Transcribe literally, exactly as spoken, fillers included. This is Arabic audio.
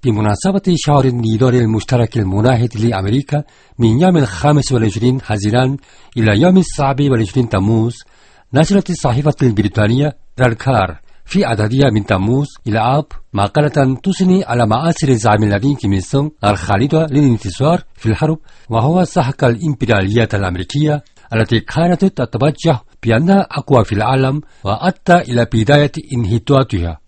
بمناسبة شهر النيدار المشترك المناهض لأمريكا من يوم الخامس والعشرين حزيران إلى يوم السابع والعشرين تموز، نشرت الصحيفة البريطانية رالكار في عددها من تموز إلى آب مقالة تثني على مآثر زعيم الذين كيم إل سونغ الخالدة للانتصار في الحرب، وهو سحق الإمبريالية الأمريكية التي كانت تتوجه بأنها أقوى في العالم، وأدى إلى بداية انحطاطها.